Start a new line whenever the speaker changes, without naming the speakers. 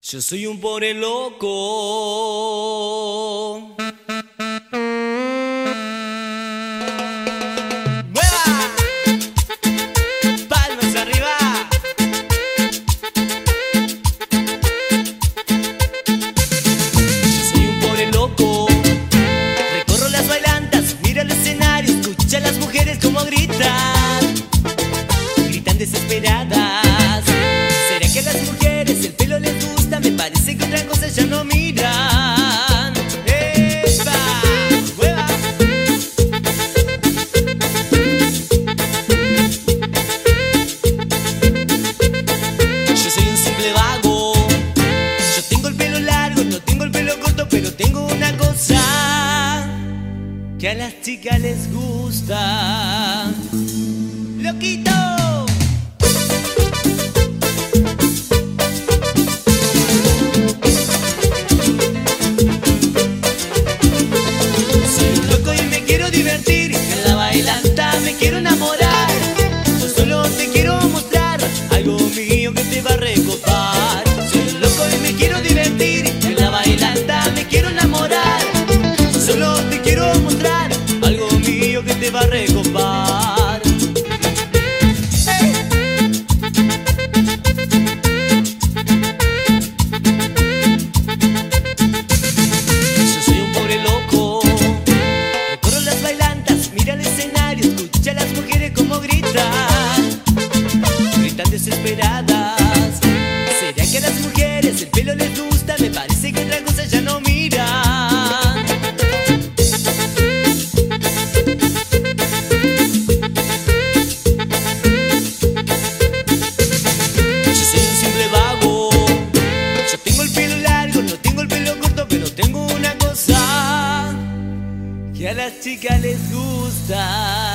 Yo soy un pobre loco. ¡Mueva! Palmas arriba. Yo soy un pobre loco. Recorro las bailantas, miro el escenario, escucha a las mujeres como gritan. Gritan desesperadas. ¿Será que a las mujeres el pelo les gusta? Me parece que otra cosa ya no miran. ¡Epa! ¡Mueva! Yo soy un simple vago. Yo tengo el pelo largo, no tengo el pelo corto, pero tengo una cosa que a las chicas les gusta. ¡Loquito! Divertir, en la bailanta me quiero enamorar. Yo solo te quiero mostrar algo mío que te va a recopar. Soy loco y me quiero divertir, en la bailanta me quiero enamorar. Yo solo te quiero mostrar algo mío que te va a recopar. Yo soy un pobre loco. Mira el escenario, escucha a las mujeres como gritan. Gritan desesperadas. ¿Será que a las mujeres el pelo les gusta? Me parece que otra cosa ya no miran. Yo soy un simple vago. Yo tengo el pelo largo, no tengo el pelo corto, pero tengo una cosa que a las chicas les gusta.